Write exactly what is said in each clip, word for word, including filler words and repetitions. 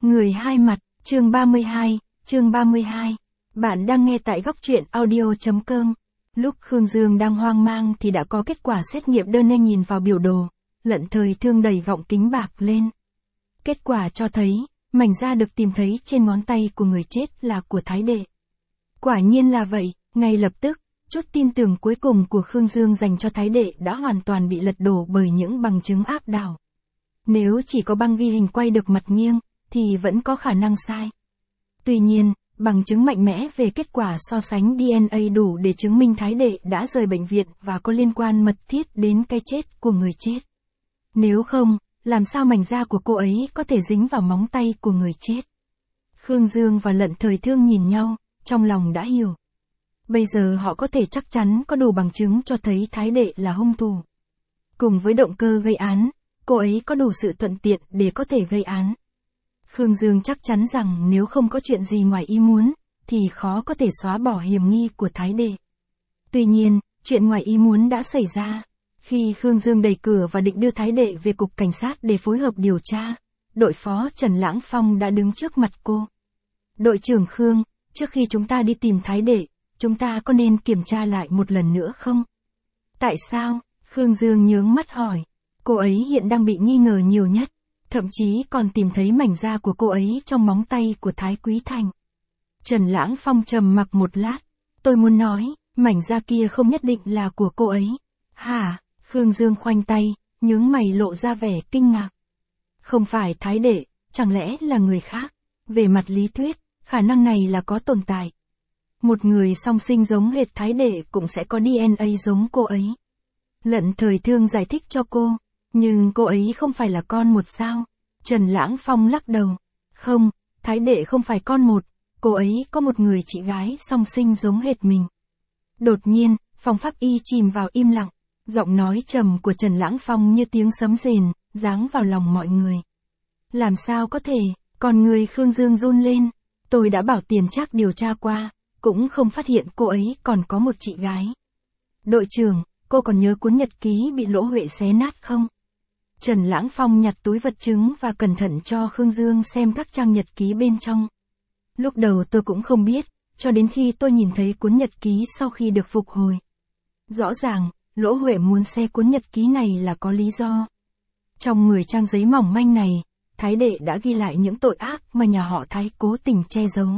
Người hai mặt, chương ba mươi hai, chương ba mươi hai. Bạn đang nghe tại góc truyện audio.com. Lúc Khương Dương đang hoang mang thì đã có kết quả xét nghiệm đơn nên nhìn vào biểu đồ, Lận Thời Thương đẩy gọng kính bạc lên. Kết quả cho thấy, mảnh da được tìm thấy trên ngón tay của người chết là của Thái Đệ. Quả nhiên là vậy, ngay lập tức, chút tin tưởng cuối cùng của Khương Dương dành cho Thái Đệ đã hoàn toàn bị lật đổ bởi những bằng chứng áp đảo. Nếu chỉ có băng ghi hình quay được mặt nghiêng, thì vẫn có khả năng sai. Tuy nhiên, bằng chứng mạnh mẽ về kết quả so sánh đê en a đủ để chứng minh Thái Đệ đã rời bệnh viện và có liên quan mật thiết đến cái chết của người chết. Nếu không, làm sao mảnh da của cô ấy có thể dính vào móng tay của người chết? Khương Dương và Lận Thời Thương nhìn nhau, trong lòng đã hiểu. Bây giờ họ có thể chắc chắn có đủ bằng chứng cho thấy Thái Đệ là hung thủ. Cùng với động cơ gây án, cô ấy có đủ sự thuận tiện để có thể gây án. Khương Dương chắc chắn rằng nếu không có chuyện gì ngoài ý muốn, thì khó có thể xóa bỏ hiểm nghi của Thái Đệ. Tuy nhiên, chuyện ngoài ý muốn đã xảy ra. Khi Khương Dương đẩy cửa và định đưa Thái Đệ về cục cảnh sát để phối hợp điều tra, đội phó Trần Lãng Phong đã đứng trước mặt cô. Đội trưởng Khương, trước khi chúng ta đi tìm Thái Đệ, chúng ta có nên kiểm tra lại một lần nữa không? Tại sao? Khương Dương nhướng mắt hỏi. Cô ấy hiện đang bị nghi ngờ nhiều nhất. Thậm chí còn tìm thấy mảnh da của cô ấy trong móng tay của Thái Quý Thành. Trần Lãng Phong trầm mặc một lát. Tôi muốn nói, mảnh da kia không nhất định là của cô ấy. Hả? Khương Dương khoanh tay, nhướng mày lộ ra vẻ kinh ngạc. Không phải Thái Đệ, chẳng lẽ là người khác? Về mặt lý thuyết, khả năng này là có tồn tại. Một người song sinh giống hệt Thái Đệ cũng sẽ có đê en a giống cô ấy. Lận Thời Thương giải thích cho cô. Nhưng cô ấy không phải là con một sao? Trần Lãng Phong lắc đầu. Không, Thái Đệ không phải con một, cô ấy có một người chị gái song sinh giống hệt mình. Đột nhiên, phòng pháp y chìm vào im lặng, giọng nói trầm của Trần Lãng Phong như tiếng sấm rền, giáng vào lòng mọi người. Làm sao có thể, còn người Khương Dương run lên, tôi đã bảo Tiền Trác điều tra qua, cũng không phát hiện cô ấy còn có một chị gái. Đội trưởng, cô còn nhớ cuốn nhật ký bị Lỗ Huệ xé nát không? Trần Lãng Phong nhặt túi vật chứng và cẩn thận cho Khương Dương xem các trang nhật ký bên trong. Lúc đầu tôi cũng không biết, cho đến khi tôi nhìn thấy cuốn nhật ký sau khi được phục hồi. Rõ ràng, Lỗ Huệ muốn xé cuốn nhật ký này là có lý do. Trong mười trang giấy mỏng manh này, Thái Đệ đã ghi lại những tội ác mà nhà họ Thái cố tình che giấu.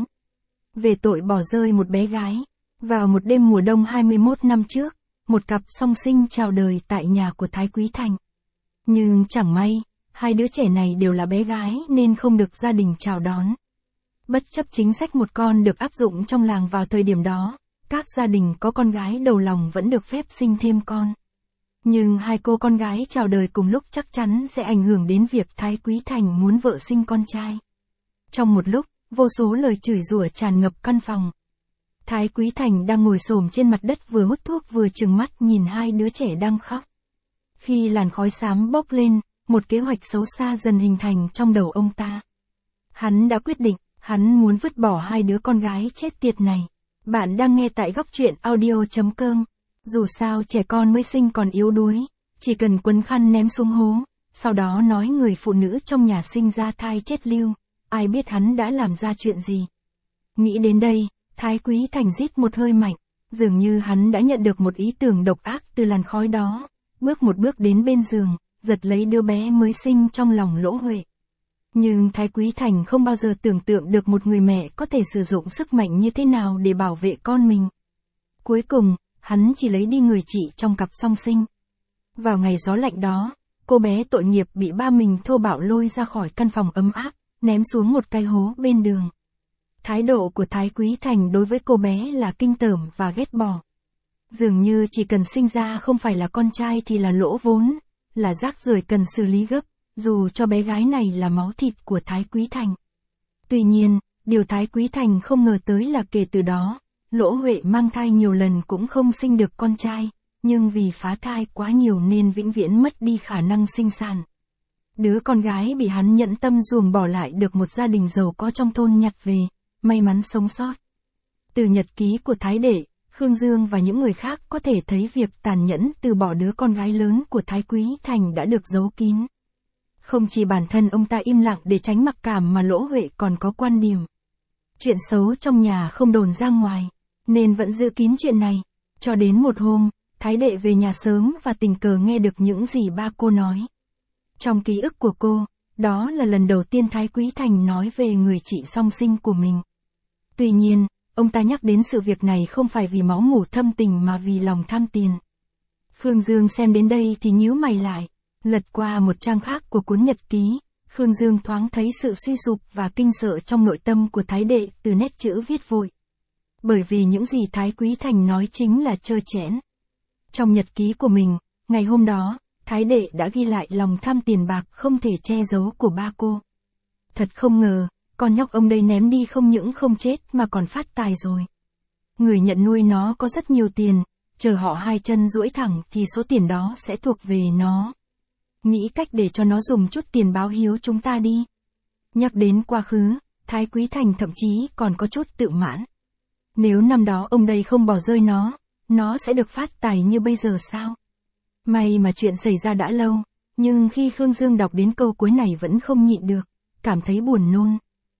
Về tội bỏ rơi một bé gái, vào một đêm mùa đông hai mươi mốt năm trước, một cặp song sinh chào đời tại nhà của Thái Quý Thành. Nhưng chẳng may, hai đứa trẻ này đều là bé gái nên không được gia đình chào đón. Bất chấp chính sách một con được áp dụng trong làng vào thời điểm đó, các gia đình có con gái đầu lòng vẫn được phép sinh thêm con. Nhưng hai cô con gái chào đời cùng lúc chắc chắn sẽ ảnh hưởng đến việc Thái Quý Thành muốn vợ sinh con trai. Trong một lúc, vô số lời chửi rủa tràn ngập căn phòng. Thái Quý Thành đang ngồi xổm trên mặt đất vừa hút thuốc vừa trừng mắt nhìn hai đứa trẻ đang khóc. Khi làn khói xám bốc lên, một kế hoạch xấu xa dần hình thành trong đầu ông ta. Hắn đã quyết định, hắn muốn vứt bỏ hai đứa con gái chết tiệt này. Bạn đang nghe tại góc truyện audio.com. Dù sao trẻ con mới sinh còn yếu đuối, chỉ cần quấn khăn ném xuống hố, sau đó nói người phụ nữ trong nhà sinh ra thai chết lưu, ai biết hắn đã làm ra chuyện gì. Nghĩ đến đây, Thái Quý Thành rít một hơi mạnh, dường như hắn đã nhận được một ý tưởng độc ác từ làn khói đó. Bước một bước đến bên giường, giật lấy đứa bé mới sinh trong lòng Lỗ Huệ. Nhưng Thái Quý Thành không bao giờ tưởng tượng được một người mẹ có thể sử dụng sức mạnh như thế nào để bảo vệ con mình. Cuối cùng, hắn chỉ lấy đi người chị trong cặp song sinh. Vào ngày gió lạnh đó, cô bé tội nghiệp bị ba mình thô bạo lôi ra khỏi căn phòng ấm áp, ném xuống một cái hố bên đường. Thái độ của Thái Quý Thành đối với cô bé là kinh tởm và ghét bỏ. Dường như chỉ cần sinh ra không phải là con trai thì là lỗ vốn, là rác rưởi cần xử lý gấp, dù cho bé gái này là máu thịt của Thái Quý Thành. Tuy nhiên, điều Thái Quý Thành không ngờ tới là kể từ đó, Lỗ Huệ mang thai nhiều lần cũng không sinh được con trai, nhưng vì phá thai quá nhiều nên vĩnh viễn mất đi khả năng sinh sản. Đứa con gái bị hắn nhẫn tâm ruồng bỏ lại được một gia đình giàu có trong thôn nhặt về, may mắn sống sót. Từ nhật ký của Thái Đệ, Khương Dương và những người khác có thể thấy việc tàn nhẫn từ bỏ đứa con gái lớn của Thái Quý Thành đã được giấu kín. Không chỉ bản thân ông ta im lặng để tránh mặc cảm mà Lỗ Huệ còn có quan điểm. Chuyện xấu trong nhà không đồn ra ngoài, nên vẫn giữ kín chuyện này. Cho đến một hôm, Thái Đệ về nhà sớm và tình cờ nghe được những gì ba cô nói. Trong ký ức của cô, đó là lần đầu tiên Thái Quý Thành nói về người chị song sinh của mình. Tuy nhiên, ông ta nhắc đến sự việc này không phải vì máu mủ thâm tình mà vì lòng tham tiền. Khương Dương xem đến đây thì nhíu mày lại, lật qua một trang khác của cuốn nhật ký, Khương Dương thoáng thấy sự suy sụp và kinh sợ trong nội tâm của Thái Đệ từ nét chữ viết vội. Bởi vì những gì Thái Quý Thành nói chính là trơ trẽn. Trong nhật ký của mình, ngày hôm đó, Thái Đệ đã ghi lại lòng tham tiền bạc không thể che giấu của ba cô. Thật không ngờ, con nhóc ông đây ném đi không những không chết mà còn phát tài rồi. Người nhận nuôi nó có rất nhiều tiền, chờ họ hai chân duỗi thẳng thì số tiền đó sẽ thuộc về nó. Nghĩ cách để cho nó dùng chút tiền báo hiếu chúng ta đi. Nhắc đến quá khứ, Thái Quý Thành thậm chí còn có chút tự mãn. Nếu năm đó ông đây không bỏ rơi nó, nó sẽ được phát tài như bây giờ sao? May mà chuyện xảy ra đã lâu, nhưng khi Khương Dương đọc đến câu cuối này vẫn không nhịn được, cảm thấy buồn nôn.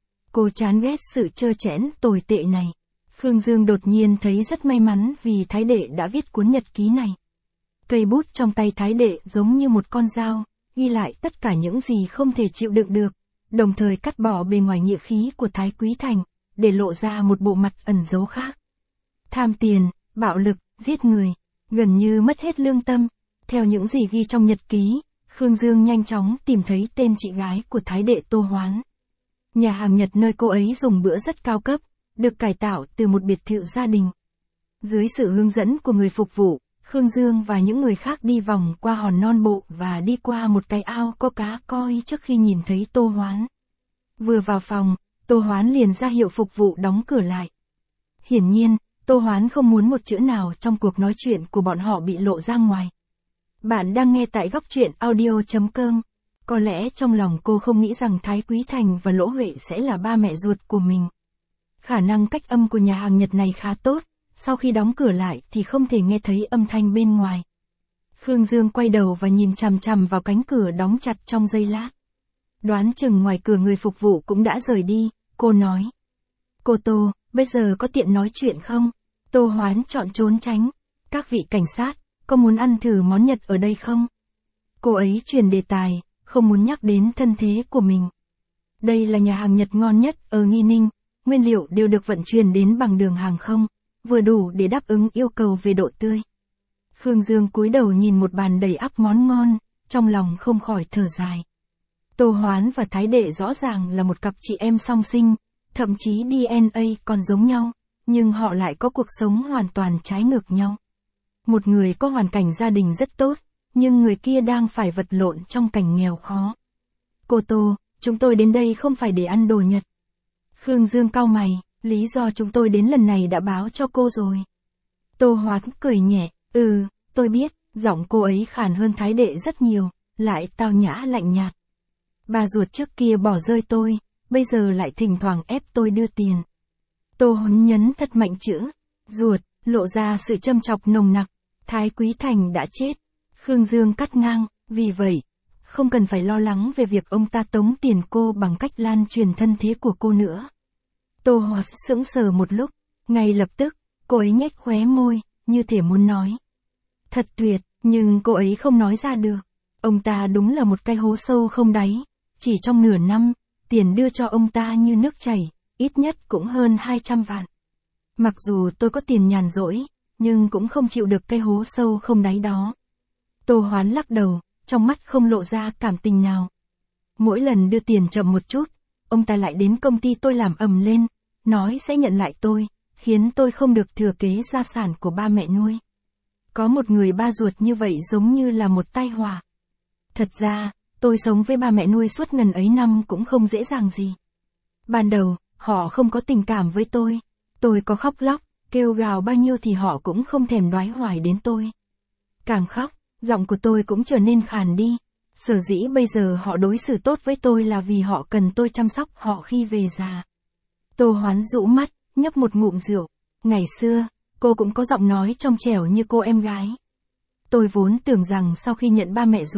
Cô chán ghét sự trơ trẽn tồi tệ này. Khương Dương đột nhiên thấy rất may mắn vì Thái Đệ đã viết cuốn nhật ký này. Cây bút trong tay Thái Đệ giống như một con dao, ghi lại tất cả những gì không thể chịu đựng được, đồng thời cắt bỏ bề ngoài nghĩa khí của Thái Quý Thành, để lộ ra một bộ mặt ẩn giấu khác. Tham tiền, bạo lực, giết người, gần như mất hết lương tâm. Theo những gì ghi trong nhật ký, Khương Dương nhanh chóng tìm thấy tên chị gái của Thái Đệ Tô Hoán. Nhà hàng Nhật nơi cô ấy dùng bữa rất cao cấp, được cải tạo từ một biệt thự gia đình. Dưới sự hướng dẫn của người phục vụ, Khương Dương và những người khác đi vòng qua hòn non bộ và đi qua một cái ao có cá koi trước khi nhìn thấy Tô Hoán. Vừa vào phòng, Tô Hoán liền ra hiệu phục vụ đóng cửa lại. Hiển nhiên, Tô Hoán không muốn một chữ nào trong cuộc nói chuyện của bọn họ bị lộ ra ngoài. Bạn đang nghe tại góc truyện audio chấm com. Có lẽ trong lòng cô không nghĩ rằng Thái Quý Thành và Lỗ Huệ sẽ là ba mẹ ruột của mình. Khả năng cách âm của nhà hàng Nhật này khá tốt, sau khi đóng cửa lại thì không thể nghe thấy âm thanh bên ngoài. Khương Dương quay đầu và nhìn chằm chằm vào cánh cửa đóng chặt trong giây lát. Đoán chừng ngoài cửa người phục vụ cũng đã rời đi, cô nói. Cô Tô, bây giờ có tiện nói chuyện không? Tô Hoán chọn trốn tránh. Các vị cảnh sát, có muốn ăn thử món Nhật ở đây không? Cô ấy chuyển đề tài, không muốn nhắc đến thân thế của mình. Đây là nhà hàng Nhật ngon nhất ở Nghi Ninh, nguyên liệu đều được vận chuyển đến bằng đường hàng không, vừa đủ để đáp ứng yêu cầu về độ tươi. Khương Dương cúi đầu nhìn một bàn đầy ắp món ngon, trong lòng không khỏi thở dài. Tô Hoán và Thái Đệ rõ ràng là một cặp chị em song sinh, thậm chí đê en a còn giống nhau, nhưng họ lại có cuộc sống hoàn toàn trái ngược nhau. Một người có hoàn cảnh gia đình rất tốt, nhưng người kia đang phải vật lộn trong cảnh nghèo khó. Cô Tô, chúng tôi đến đây không phải để ăn đồ Nhật. Khương Dương cau mày, lý do chúng tôi đến lần này đã báo cho cô rồi. Tô Hoán cười nhẹ, ừ, tôi biết, giọng cô ấy khàn hơn Thái Đệ rất nhiều, lại tao nhã lạnh nhạt. Bà ruột trước kia bỏ rơi tôi, bây giờ lại thỉnh thoảng ép tôi đưa tiền. Tô Hoán nhấn thật mạnh chữ, ruột, lộ ra sự châm chọc nồng nặc. Thái Quý Thành đã chết. Khương Dương cắt ngang, vì vậy, không cần phải lo lắng về việc ông ta tống tiền cô bằng cách lan truyền thân thế của cô nữa. Tô Hoán sững sờ một lúc, ngay lập tức, cô ấy nhếch khóe môi, như thể muốn nói. Thật tuyệt, nhưng cô ấy không nói ra được. Ông ta đúng là một cái hố sâu không đáy, chỉ trong nửa năm, tiền đưa cho ông ta như nước chảy, ít nhất cũng hơn hai trăm vạn. Mặc dù tôi có tiền nhàn rỗi, nhưng cũng không chịu được cái hố sâu không đáy đó. Tô Hoán lắc đầu, trong mắt không lộ ra cảm tình nào. Mỗi lần đưa tiền chậm một chút, ông ta lại đến công ty tôi làm ầm lên, nói sẽ nhận lại tôi, khiến tôi không được thừa kế gia sản của ba mẹ nuôi. Có một người ba ruột như vậy giống như là một tai họa. Thật ra, tôi sống với ba mẹ nuôi suốt ngần ấy năm cũng không dễ dàng gì. Ban đầu, họ không có tình cảm với tôi. Tôi có khóc lóc, kêu gào bao nhiêu thì họ cũng không thèm đoái hoài đến tôi. Càng khóc, giọng của tôi cũng trở nên khàn đi. Sở dĩ bây giờ họ đối xử tốt với tôi là vì họ cần tôi chăm sóc họ khi về già. Tô Hoán rũ mắt, nhấp một ngụm rượu. Ngày xưa, cô cũng có giọng nói trong trẻo như cô em gái. Tôi vốn tưởng rằng sau khi nhận ba mẹ ruột,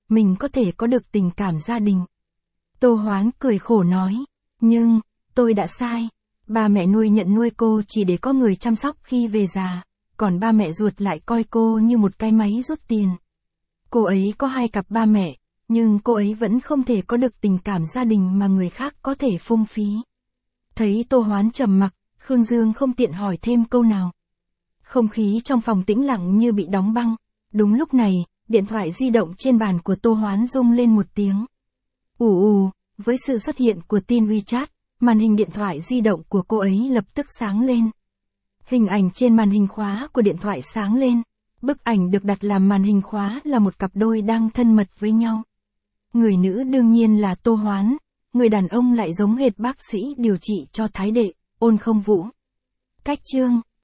mình có thể có được tình cảm gia đình. Tô Hoán cười khổ nói, nhưng, tôi đã sai. Ba mẹ nuôi nhận nuôi cô chỉ để có người chăm sóc khi về già, còn ba mẹ ruột lại coi cô như một cái máy rút tiền. Cô ấy có hai cặp ba mẹ, nhưng cô ấy vẫn không thể có được tình cảm gia đình mà người khác có thể phung phí. Thấy Tô Hoán trầm mặc, Khương Dương không tiện hỏi thêm câu nào. Không khí trong phòng tĩnh lặng như bị đóng băng. Đúng lúc này, điện thoại di động trên bàn của Tô Hoán rung lên một tiếng. Ù ù, với sự xuất hiện của tin WeChat, màn hình điện thoại di động của cô ấy lập tức sáng lên. Hình ảnh trên màn hình khóa của điện thoại sáng lên. Bức ảnh được đặt làm màn hình khóa là một cặp đôi đang thân mật với nhau. Người nữ đương nhiên là Tô Hoán, người đàn ông lại giống hệt bác sĩ điều trị cho Thái Đệ, Ôn Không Vũ. Cách chương